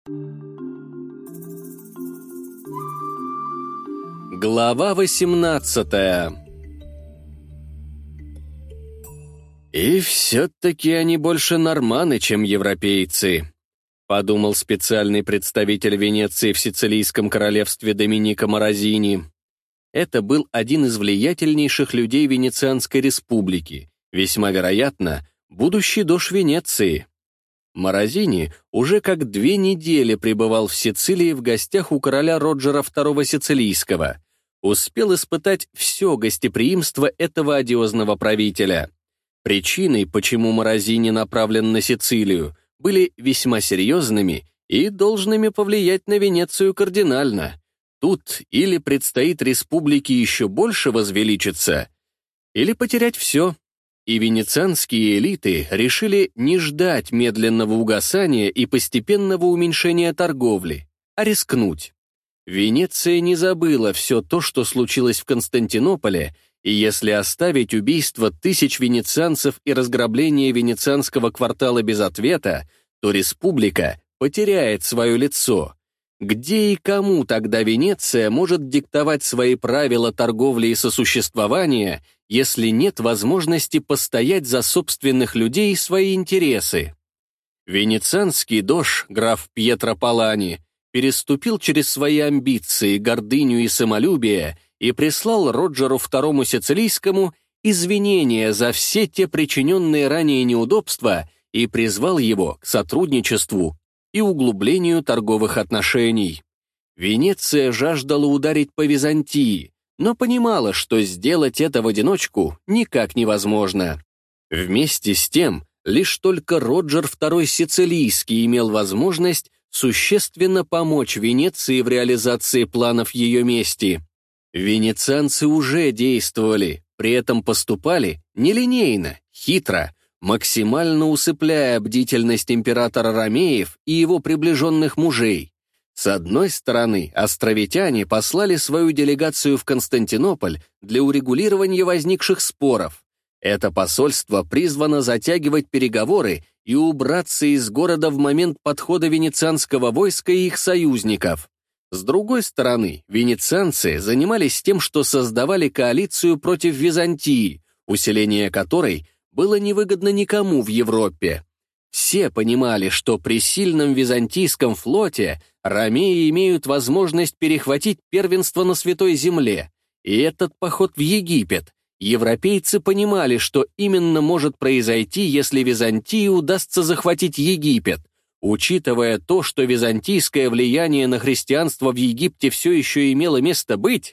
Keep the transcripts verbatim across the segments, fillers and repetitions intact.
Глава восемнадцатая. «И все-таки они больше норманы, чем европейцы», — подумал специальный представитель Венеции в Сицилийском королевстве Доминико Морозини. Это был один из влиятельнейших людей Венецианской республики, весьма вероятно, будущий дож Венеции. Морозини уже как две недели пребывал в Сицилии в гостях у короля Роджера второго Сицилийского, успел испытать все гостеприимство этого одиозного правителя. Причиной, почему Морозини направлен на Сицилию, были весьма серьезными и должными повлиять на Венецию кардинально. Тут или предстоит республике еще больше возвеличиться, или потерять все. И венецианские элиты решили не ждать медленного угасания и постепенного уменьшения торговли, а рискнуть. Венеция не забыла все то, что случилось в Константинополе, и если оставить убийство тысяч венецианцев и разграбление венецианского квартала без ответа, то республика потеряет свое лицо. Где и кому тогда Венеция может диктовать свои правила торговли и сосуществования, если нет возможности постоять за собственных людей и свои интересы? Венецианский дож, граф Пьетро Палани, переступил через свои амбиции, гордыню и самолюбие и прислал Роджеру второму Сицилийскому извинения за все те причиненные ранее неудобства и призвал его к сотрудничеству и углублению торговых отношений. Венеция жаждала ударить по Византии, но понимала, что сделать это в одиночку никак невозможно. Вместе с тем, лишь только Роджер второй Сицилийский имел возможность существенно помочь Венеции в реализации планов ее мести. Венецианцы уже действовали, при этом поступали нелинейно, хитро, максимально усыпляя бдительность императора Ромеев и его приближенных мужей. С одной стороны, островитяне послали свою делегацию в Константинополь для урегулирования возникших споров. Это посольство призвано затягивать переговоры и убраться из города в момент подхода венецианского войска и их союзников. С другой стороны, венецианцы занимались тем, что создавали коалицию против Византии, усиление которой было невыгодно никому в Европе. Все понимали, что при сильном византийском флоте ромеи имеют возможность перехватить первенство на Святой Земле, и этот поход в Египет. Европейцы понимали, что именно может произойти, если Византии удастся захватить Египет. Учитывая то, что византийское влияние на христианство в Египте все еще имело место быть,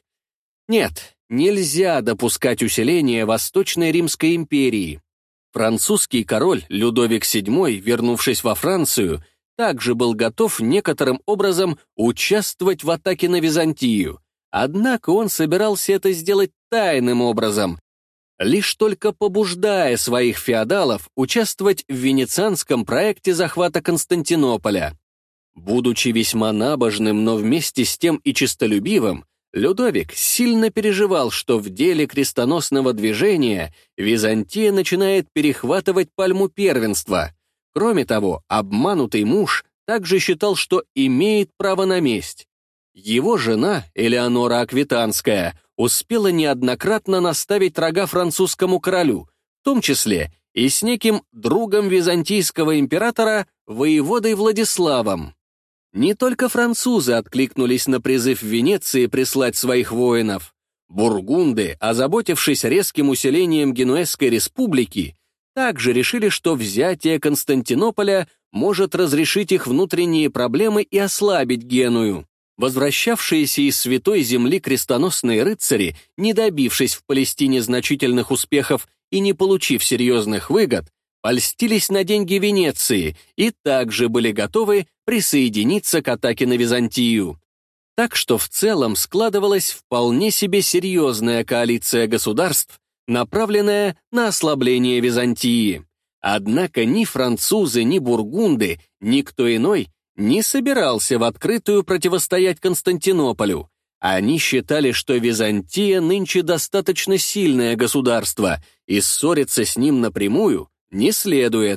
нет, нельзя допускать усиления Восточной Римской империи. Французский король Людовик седьмой, вернувшись во Францию, также был готов некоторым образом участвовать в атаке на Византию, однако он собирался это сделать тайным образом, лишь только побуждая своих феодалов участвовать в венецианском проекте захвата Константинополя. Будучи весьма набожным, но вместе с тем и честолюбивым, Людовик сильно переживал, что в деле крестоносного движения Византия начинает перехватывать пальму первенства. Кроме того, обманутый муж также считал, что имеет право на месть. Его жена, Элеонора Аквитанская, успела неоднократно наставить рога французскому королю, в том числе и с неким другом византийского императора, воеводой Владиславом. Не только французы откликнулись на призыв Венеции прислать своих воинов. Бургунды, озаботившись резким усилением Генуэзской республики, также решили, что взятие Константинополя может разрешить их внутренние проблемы и ослабить Геную. Возвращавшиеся из Святой Земли крестоносные рыцари, не добившись в Палестине значительных успехов и не получив серьезных выгод, польстились на деньги Венеции и также были готовы присоединиться к атаке на Византию. Так что в целом складывалась вполне себе серьезная коалиция государств, направленная на ослабление Византии. Однако ни французы, ни бургунды, никто иной не собирался в открытую противостоять Константинополю. Они считали, что Византия нынче достаточно сильное государство, и ссориться с ним напрямую не следует.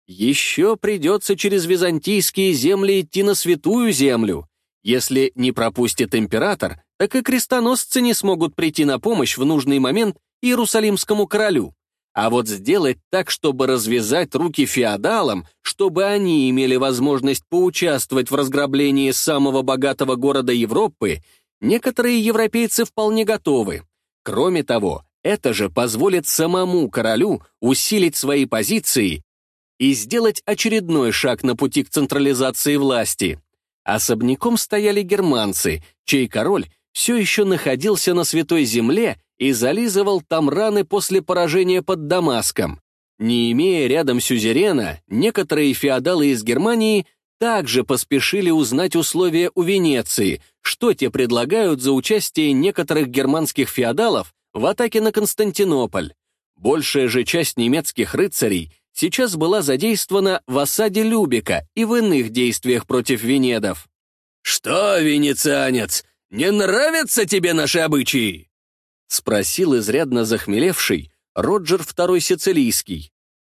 Еще придется через византийские земли идти на святую землю. Если не пропустит император, так и крестоносцы не смогут прийти на помощь в нужный момент Иерусалимскому королю. А вот сделать так, чтобы развязать руки феодалам, чтобы они имели возможность поучаствовать в разграблении самого богатого города Европы, некоторые европейцы вполне готовы. Кроме того, это же позволит самому королю усилить свои позиции и сделать очередной шаг на пути к централизации власти. Особняком стояли германцы, чей король все еще находился на Святой Земле и зализывал там раны после поражения под Дамаском. Не имея рядом сюзерена, некоторые феодалы из Германии также поспешили узнать условия у Венеции, что те предлагают за участие некоторых германских феодалов в атаке на Константинополь. Большая же часть немецких рыцарей сейчас была задействована в осаде Любека и в иных действиях против венедов. «Что, венецианец, не нравятся тебе наши обычаи?» — спросил изрядно захмелевший Роджер второй Сицилийский.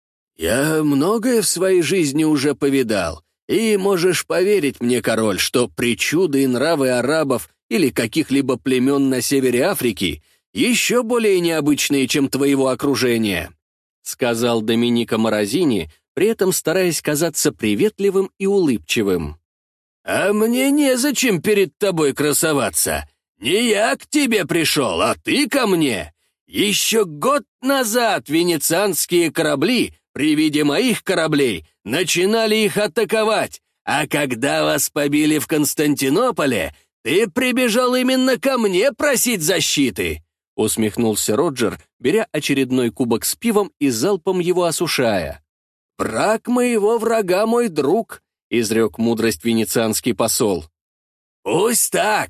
«Я многое в своей жизни уже повидал, и можешь поверить мне, король, что причуды и нравы арабов или каких-либо племен на севере Африки еще более необычные, чем твоего окружения», — сказал Доменико Морозини, при этом стараясь казаться приветливым и улыбчивым. «А мне незачем перед тобой красоваться. Не я к тебе пришел, а ты ко мне. Еще год назад венецианские корабли при виде моих кораблей начинали их атаковать, а когда вас побили в Константинополе, ты прибежал именно ко мне просить защиты», — усмехнулся Роджер, беря очередной кубок с пивом и залпом его осушая. «Враг моего врага мой друг», — изрек мудрость венецианский посол. «Пусть так.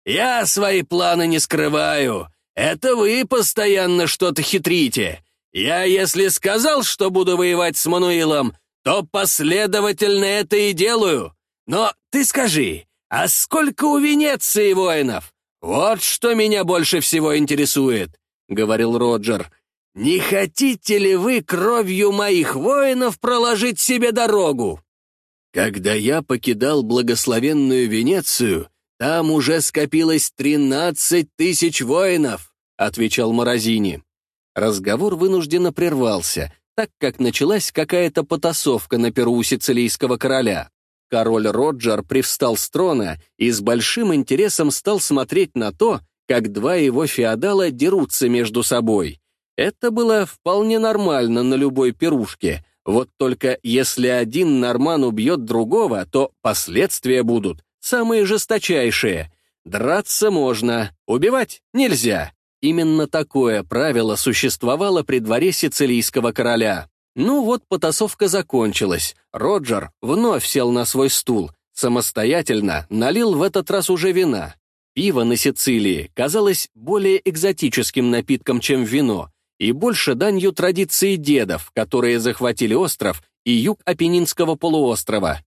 Я свои планы не скрываю. Это вы постоянно что-то хитрите. Я, если сказал, что буду воевать с Мануилом, то последовательно это и делаю. Но ты скажи, а сколько у Венеции воинов? Вот что меня больше всего интересует», — говорил Роджер. «Не хотите ли вы кровью моих воинов проложить себе дорогу?» «Когда я покидал благословенную Венецию, там уже скопилось тринадцать тысяч воинов», — отвечал Морозини. Разговор вынужденно прервался, так как началась какая-то потасовка на перу у сицилийского короля. Король Роджер привстал с трона и с большим интересом стал смотреть на то, как два его феодала дерутся между собой. Это было вполне нормально на любой пирушке, вот только если один норман убьет другого, то последствия будут самые жесточайшие. Драться можно, убивать нельзя. Именно такое правило существовало при дворе сицилийского короля. Ну вот потасовка закончилась. Роджер вновь сел на свой стул, самостоятельно налил в этот раз уже вина. Пиво на Сицилии казалось более экзотическим напитком, чем вино, и больше данью традиции дедов, которые захватили остров и юг Апеннинского полуострова.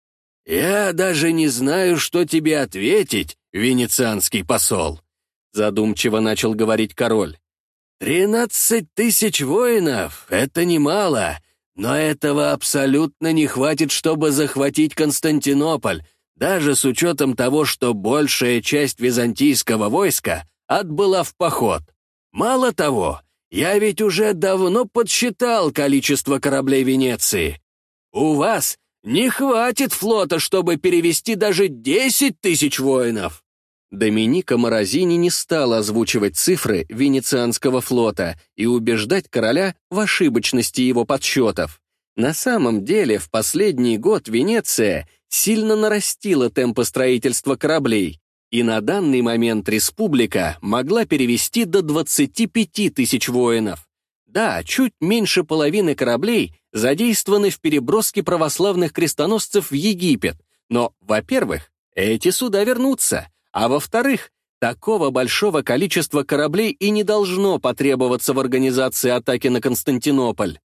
«Я даже не знаю, что тебе ответить, венецианский посол», задумчиво начал говорить король. «Тринадцать тысяч воинов — это немало, но этого абсолютно не хватит, чтобы захватить Константинополь, даже с учетом того, что большая часть византийского войска отбыла в поход. Мало того, я ведь уже давно подсчитал количество кораблей Венеции. У вас не хватит флота, чтобы перевести даже десять тысяч воинов». Доменико Морозини не стал озвучивать цифры венецианского флота и убеждать короля в ошибочности его подсчетов. На самом деле, в последний год Венеция сильно нарастила темпы строительства кораблей, и на данный момент республика могла перевести до двадцати пяти тысяч воинов. Да, чуть меньше половины кораблей задействованы в переброске православных крестоносцев в Египет, но, во-первых, эти суда вернутся, а во-вторых, такого большого количества кораблей и не должно потребоваться в организации атаки на Константинополь.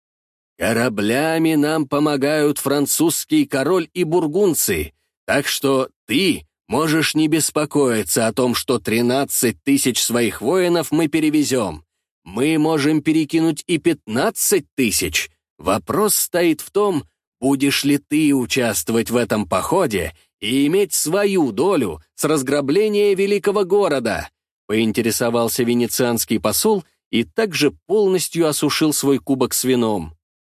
Кораблями нам помогают французский король и бургундцы, так что ты можешь не беспокоиться о том, что тринадцать тысяч своих воинов мы перевезем. Мы можем перекинуть и пятнадцать тысяч. Вопрос стоит в том, будешь ли ты участвовать в этом походе и иметь свою долю с разграбления великого города?» — поинтересовался венецианский посол и также полностью осушил свой кубок с вином.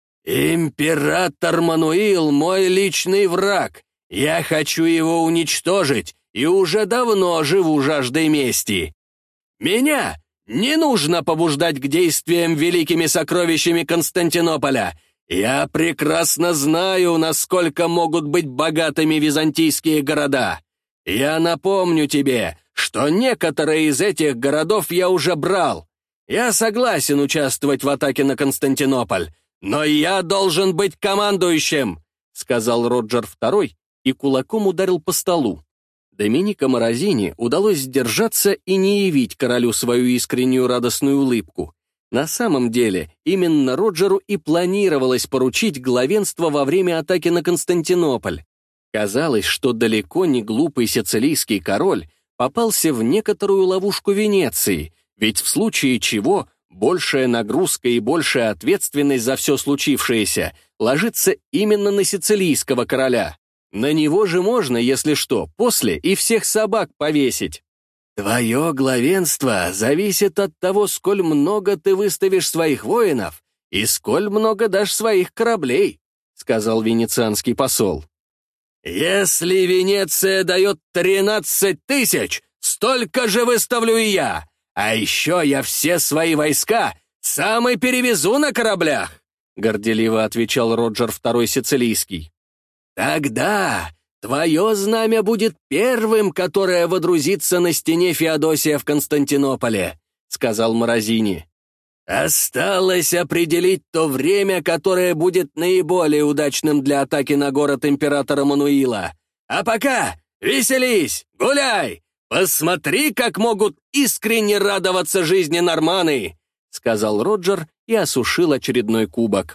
«Император Мануил — мой личный враг. Я хочу его уничтожить и уже давно живу жаждой мести. Меня не нужно побуждать к действиям великими сокровищами Константинополя. Я прекрасно знаю, насколько могут быть богатыми византийские города. Я напомню тебе, что некоторые из этих городов я уже брал. Я согласен участвовать в атаке на Константинополь, но я должен быть командующим», — сказал Роджер второй и кулаком ударил по столу. Доминико Морозини удалось сдержаться и не явить королю свою искреннюю радостную улыбку. На самом деле, именно Роджеру и планировалось поручить главенство во время атаки на Константинополь. Казалось, что далеко не глупый сицилийский король попался в некоторую ловушку Венеции, ведь в случае чего большая нагрузка и большая ответственность за все случившееся ложится именно на сицилийского короля. На него же можно, если что, после и всех собак повесить. «Твое главенство зависит от того, сколь много ты выставишь своих воинов и сколь много дашь своих кораблей», — сказал венецианский посол. «Если Венеция дает тринадцать тысяч, столько же выставлю и я, а еще я все свои войска сам и перевезу на кораблях», — горделиво отвечал Роджер второй Сицилийский. «Тогда твое знамя будет первым, которое водрузится на стене Феодосия в Константинополе», — сказал Морозини. «Осталось определить то время, которое будет наиболее удачным для атаки на город императора Мануила. А пока веселись, гуляй, посмотри, как могут искренне радоваться жизни норманы», — сказал Роджер и осушил очередной кубок.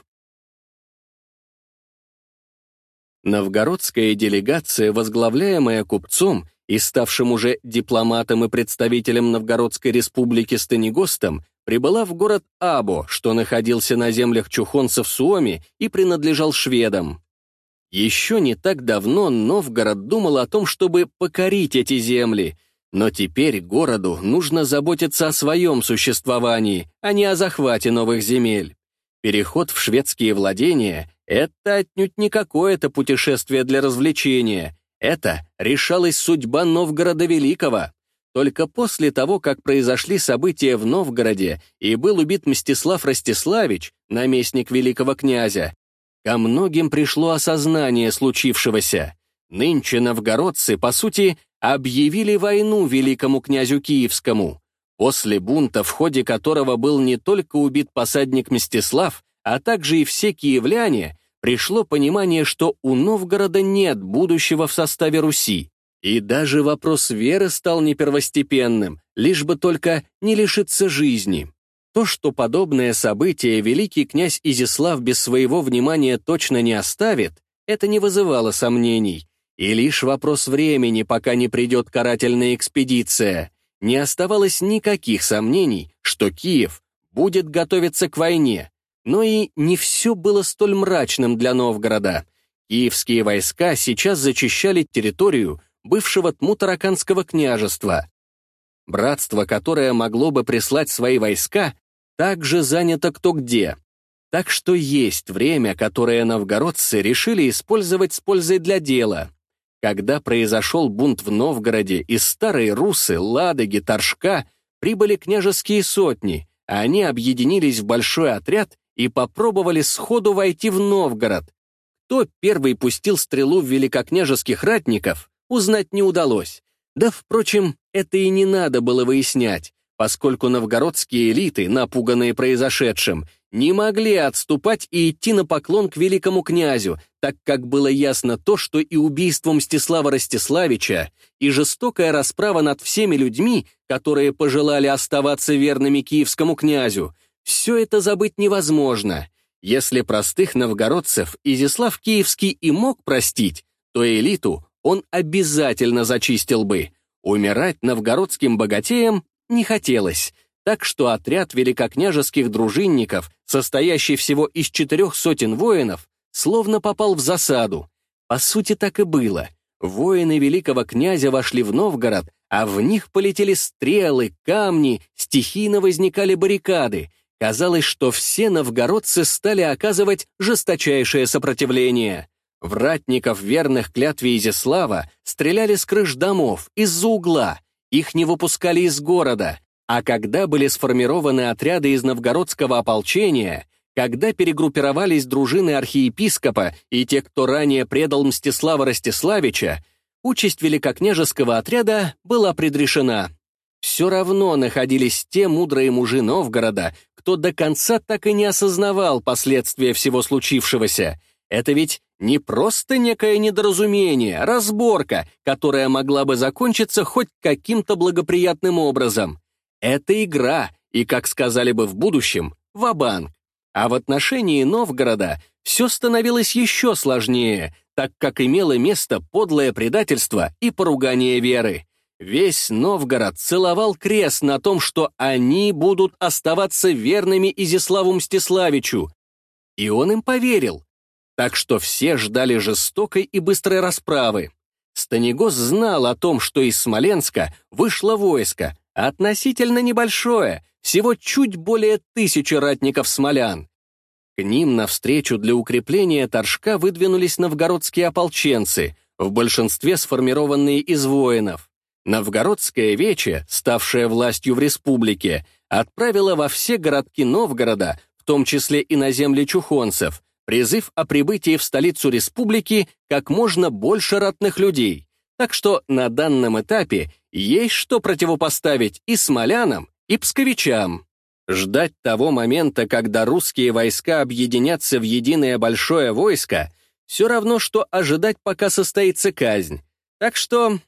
Новгородская делегация, возглавляемая купцом и ставшим уже дипломатом и представителем Новгородской республики Станигостом, прибыла в город Або, что находился на землях чухонцев Суоми и принадлежал шведам. Еще не так давно Новгород думал о том, чтобы покорить эти земли, но теперь городу нужно заботиться о своем существовании, а не о захвате новых земель. Переход в шведские владения — это отнюдь не какое-то путешествие для развлечения. Это решалась судьба Новгорода Великого. Только после того, как произошли события в Новгороде и был убит Мстислав Ростиславич, наместник великого князя, ко многим пришло осознание случившегося. Нынче новгородцы, по сути, объявили войну великому князю Киевскому. После бунта, в ходе которого был не только убит посадник Мстислав, а также и все киевляне, пришло понимание, что у Новгорода нет будущего в составе Руси. И даже вопрос веры стал не первостепенным, лишь бы только не лишиться жизни. То, что подобное событие великий князь Изяслав без своего внимания точно не оставит, это не вызывало сомнений. И лишь вопрос времени, пока не придет карательная экспедиция. Не оставалось никаких сомнений, что Киев будет готовиться к войне. Но и не все было столь мрачным для Новгорода. Киевские войска сейчас зачищали территорию бывшего Тмутараканского княжества. Братство, которое могло бы прислать свои войска, также занято кто где. Так что есть время, которое новгородцы решили использовать с пользой для дела. Когда произошел бунт в Новгороде, из Старой Русы, Ладоги, Торжка прибыли княжеские сотни, а они объединились в большой отряд и попробовали сходу войти в Новгород. Кто первый пустил стрелу в великокняжеских ратников, узнать не удалось. Да, впрочем, это и не надо было выяснять, поскольку новгородские элиты, напуганные произошедшим, не могли отступать и идти на поклон к великому князю, так как было ясно то, что и убийство Мстислава Ростиславича, и жестокая расправа над всеми людьми, которые пожелали оставаться верными киевскому князю, все это забыть невозможно. Если простых новгородцев Изяслав Киевский и мог простить, то элиту он обязательно зачистил бы. Умирать новгородским богатеям не хотелось, так что отряд великокняжеских дружинников, состоящий всего из четырех сотен воинов, словно попал в засаду. По сути, так и было. Воины великого князя вошли в Новгород, а в них полетели стрелы, камни, стихийно возникали баррикады. Казалось, что все новгородцы стали оказывать жесточайшее сопротивление. В ратников, верных клятве Изяслава, стреляли с крыш домов, из-за угла, их не выпускали из города, а когда были сформированы отряды из новгородского ополчения, когда перегруппировались дружины архиепископа и те, кто ранее предал Мстислава Ростиславича, участь великокняжеского отряда была предрешена. Все равно находились те мудрые мужи Новгорода, кто до конца так и не осознавал последствия всего случившегося. Это ведь не просто некое недоразумение, разборка, которая могла бы закончиться хоть каким-то благоприятным образом. Это игра, и, как сказали бы в будущем, ва-банк. А в отношении Новгорода все становилось еще сложнее, так как имело место подлое предательство и поругание веры. Весь Новгород целовал крест на том, что они будут оставаться верными Изяславу Мстиславичу. И он им поверил. Так что все ждали жестокой и быстрой расправы. Станигос знал о том, что из Смоленска вышло войско, относительно небольшое, всего чуть более тысячи ратников-смолян. К ним навстречу для укрепления Торжка выдвинулись новгородские ополченцы, в большинстве сформированные из воинов. Новгородское вече, ставшее властью в республике, отправило во все городки Новгорода, в том числе и на земли чухонцев, призыв о прибытии в столицу республики как можно больше ратных людей. Так что на данном этапе есть что противопоставить и смолянам, и псковичам. Ждать того момента, когда русские войска объединятся в единое большое войско, все равно, что ожидать, пока состоится казнь. Так что...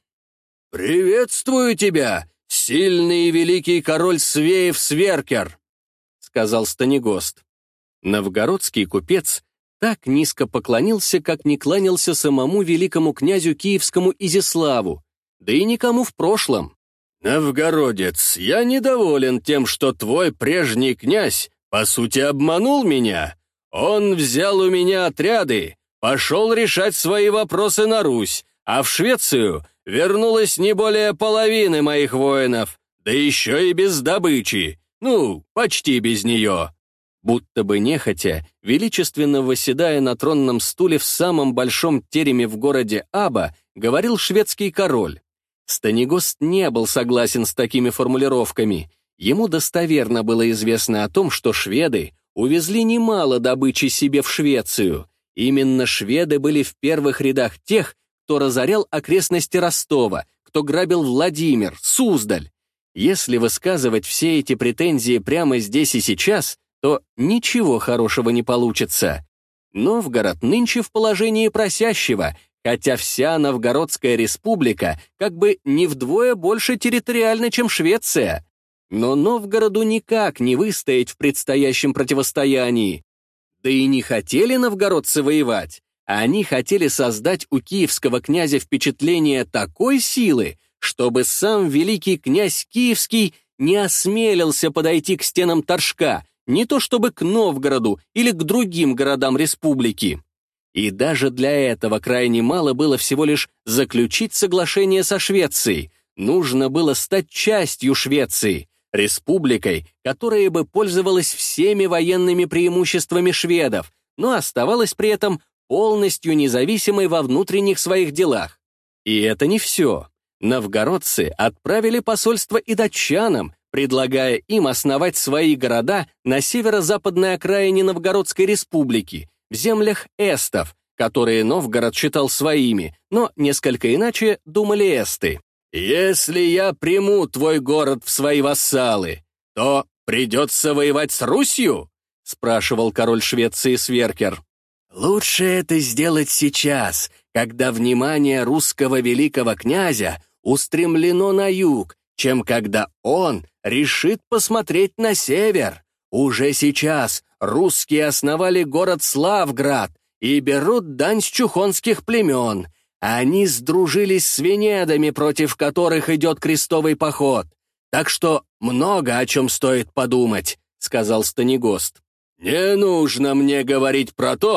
«Приветствую тебя, сильный и великий король Свеев Сверкер», — сказал Станигост. Новгородский купец так низко поклонился, как не кланялся самому великому князю киевскому Изяславу, да и никому в прошлом. «Новгородец, я недоволен тем, что твой прежний князь, по сути, обманул меня. Он взял у меня отряды, пошел решать свои вопросы на Русь, а в Швецию вернулось не более половины моих воинов, да еще и без добычи, ну, почти без нее». Будто бы нехотя, величественно восседая на тронном стуле в самом большом тереме в городе Аба, говорил шведский король. Станигост не был согласен с такими формулировками. Ему достоверно было известно о том, что шведы увезли немало добычи себе в Швецию. Именно шведы были в первых рядах тех, кто разорял окрестности Ростова, кто грабил Владимир, Суздаль. Если высказывать все эти претензии прямо здесь и сейчас, то ничего хорошего не получится. Новгород нынче в положении просящего, хотя вся Новгородская республика как бы не вдвое больше территориальна, чем Швеция. Но Новгороду никак не выстоять в предстоящем противостоянии. Да и не хотели новгородцы воевать. Они хотели создать у киевского князя впечатление такой силы, чтобы сам великий князь Киевский не осмелился подойти к стенам Торжка, не то чтобы к Новгороду или к другим городам республики. И даже для этого крайне мало было всего лишь заключить соглашение со Швецией. Нужно было стать частью Швеции, республикой, которая бы пользовалась всеми военными преимуществами шведов, но оставалась при этом полностью независимой во внутренних своих делах. И это не все. Новгородцы отправили посольство и датчанам, предлагая им основать свои города на северо-западной окраине Новгородской республики, в землях эстов, которые Новгород считал своими, но несколько иначе думали эсты. «Если я приму твой город в свои вассалы, то придется воевать с Русью?» — спрашивал король Швеции Сверкер. «Лучше это сделать сейчас, когда внимание русского великого князя устремлено на юг, чем когда он решит посмотреть на север. Уже сейчас русские основали город Славград и берут дань с чухонских племен. Они сдружились с венедами, против которых идет крестовый поход. Так что много о чем стоит подумать», — сказал Станигост. «Не нужно мне говорить про то,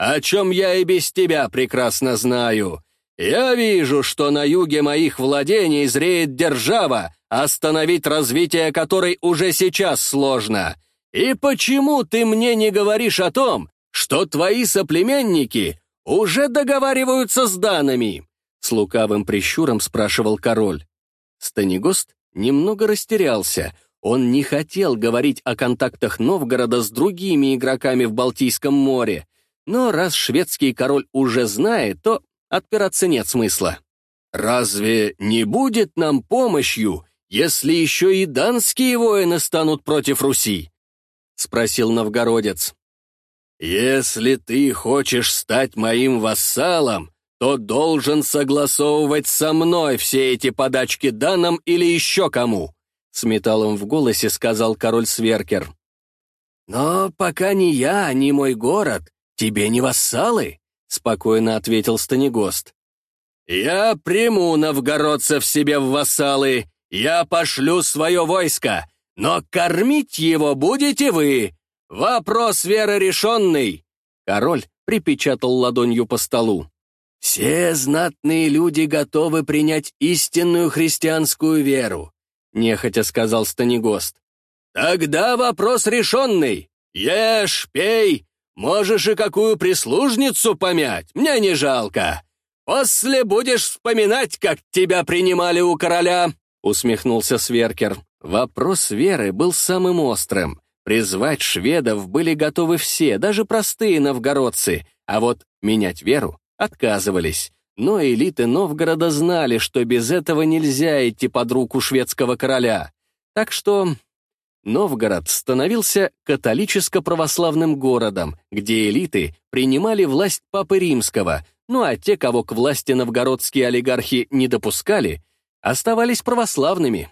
о чем я и без тебя прекрасно знаю. Я вижу, что на юге моих владений зреет держава, остановить развитие которой уже сейчас сложно. И почему ты мне не говоришь о том, что твои соплеменники уже договариваются с данами?» С лукавым прищуром спрашивал король. Станигост немного растерялся. Он не хотел говорить о контактах Новгорода с другими игроками в Балтийском море, но раз шведский король уже знает, то отпираться нет смысла. «Разве не будет нам помощью, если еще и данские воины станут против Руси?» — спросил новгородец. «Если ты хочешь стать моим вассалом, то должен согласовывать со мной все эти подачки данам или еще кому», — с металлом в голосе сказал король Сверкер. «Но пока ни я, ни мой город тебе не вассалы», — спокойно ответил Станигост. «Я приму новгородцев себе в вассалы, я пошлю свое войско, но кормить его будете вы. Вопрос веры решенный!» Король припечатал ладонью по столу. «Все знатные люди готовы принять истинную христианскую веру», — нехотя сказал Станигост. «Тогда вопрос решенный. Ешь, пей, можешь и какую прислужницу помять, мне не жалко. После будешь вспоминать, как тебя принимали у короля», — усмехнулся Сверкер. Вопрос веры был самым острым. Призвать шведов были готовы все, даже простые новгородцы, а вот менять веру отказывались. Но элиты Новгорода знали, что без этого нельзя идти под руку шведского короля. Так что Новгород становился католическо-православным городом, где элиты принимали власть Папы Римского, ну а те, кого к власти новгородские олигархи не допускали, оставались православными.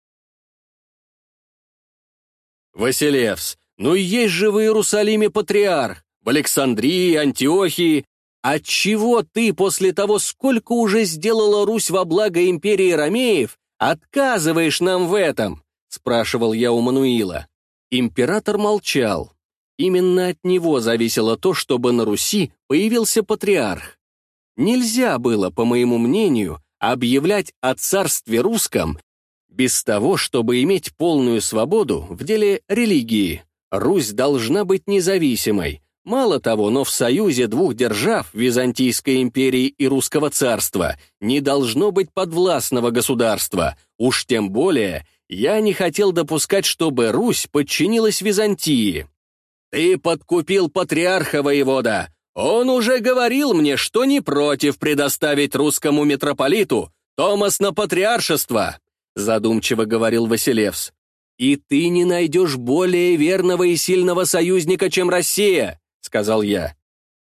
«Василевс, ну есть же в Иерусалиме патриарх, в Александрии, Антиохии. Отчего ты после того, сколько уже сделала Русь во благо империи ромеев, отказываешь нам в этом?» — спрашивал я у Мануила. Император молчал. Именно от него зависело то, чтобы на Руси появился патриарх. Нельзя было, по моему мнению, объявлять о царстве русском без того, чтобы иметь полную свободу в деле религии. Русь должна быть независимой. Мало того, но в союзе двух держав, Византийской империи и Русского царства, не должно быть подвластного государства. Уж тем более, я не хотел допускать, чтобы Русь подчинилась Византии. «Ты подкупил патриарха, воевода. Он уже говорил мне, что не против предоставить русскому митрополиту Томас на патриаршество», задумчиво говорил Василевс. «И ты не найдешь более верного и сильного союзника, чем Россия», сказал я.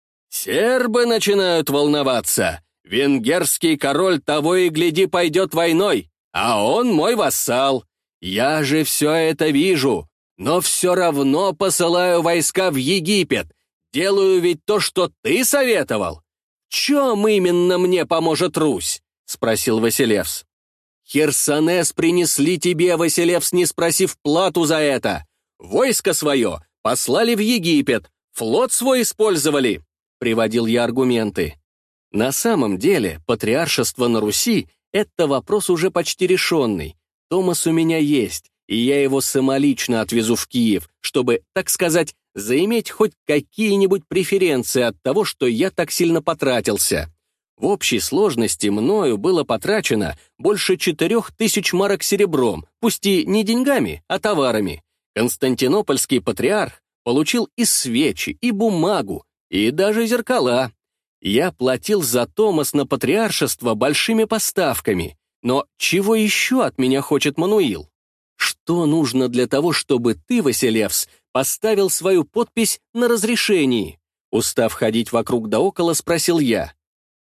«Сербы начинают волноваться. Венгерский король того и гляди пойдет войной, а он мой вассал. Я же все это вижу, но все равно посылаю войска в Египет. Делаю ведь то, что ты советовал. В чем именно мне поможет Русь?» спросил Василевс. «Херсонес принесли тебе, Василевс, не спросив плату за это. Войско свое послали в Египет, флот свой использовали», — приводил я аргументы. На самом деле, патриаршество на Руси — это вопрос уже почти решенный. Томас у меня есть, и я его самолично отвезу в Киев, чтобы, так сказать, заиметь хоть какие-нибудь преференции от того, что я так сильно потратился. В общей сложности мною было потрачено больше четырех тысяч марок серебром, пусть и не деньгами, а товарами. Константинопольский патриарх получил и свечи, и бумагу, и даже зеркала. Я платил за Томас на патриаршество большими поставками. Но чего еще от меня хочет Мануил? Что нужно для того, чтобы ты, Василевс, поставил свою подпись на разрешении? Устав ходить вокруг да около, спросил я.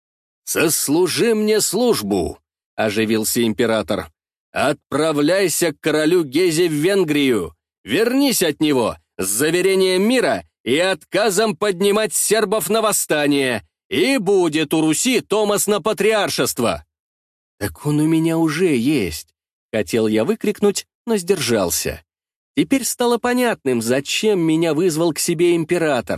«Сослужи мне службу», — оживился император. «Отправляйся к королю Гезе в Венгрию, вернись от него с заверением мира и отказом поднимать сербов на восстание, и будет у Руси Томас на патриаршество». «Так он у меня уже есть», — хотел я выкрикнуть, но сдержался. Теперь стало понятным, зачем меня вызвал к себе император.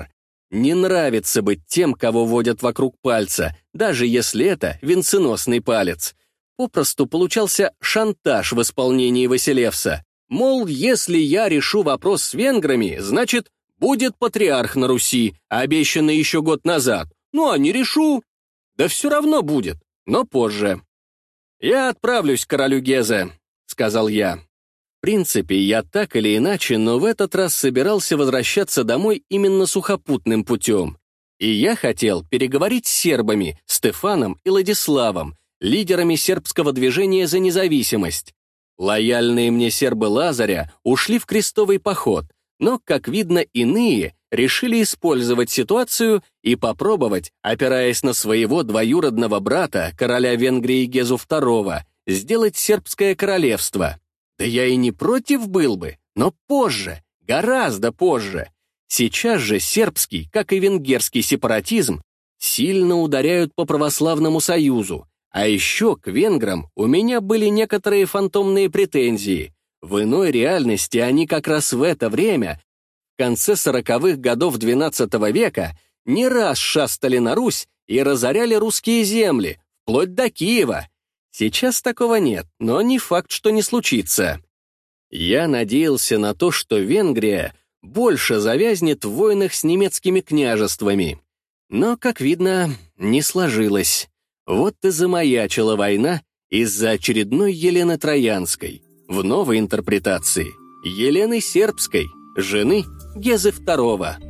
Не нравится быть тем, кого водят вокруг пальца, даже если это венценосный палец. Попросту получался шантаж в исполнении Василевса. Мол, если я решу вопрос с венграми, значит, будет патриарх на Руси, обещанный еще год назад. Ну, а не решу. Да все равно будет, но позже. «Я отправлюсь к королю Гезе», — сказал я. В принципе, я так или иначе, но в этот раз собирался возвращаться домой именно сухопутным путем. И я хотел переговорить с сербами, Стефаном и Владиславом, лидерами сербского движения за независимость. Лояльные мне сербы Лазаря ушли в крестовый поход, но, как видно, иные решили использовать ситуацию и попробовать, опираясь на своего двоюродного брата, короля Венгрии Гезу второго, сделать сербское королевство. Да я и не против был бы, но позже, гораздо позже. Сейчас же сербский, как и венгерский сепаратизм, сильно ударяют по православному союзу, а еще к венграм у меня были некоторые фантомные претензии. В иной реальности они как раз в это время, в конце сороковых годов двенадцатого века, не раз шастали на Русь и разоряли русские земли, вплоть до Киева. Сейчас такого нет, но не факт, что не случится. Я надеялся на то, что Венгрия больше завязнет в войнах с немецкими княжествами. Но, как видно, не сложилось. Вот и замаячила война из-за очередной Елены Троянской, в новой интерпретации Елены Сербской, жены Гезы второго.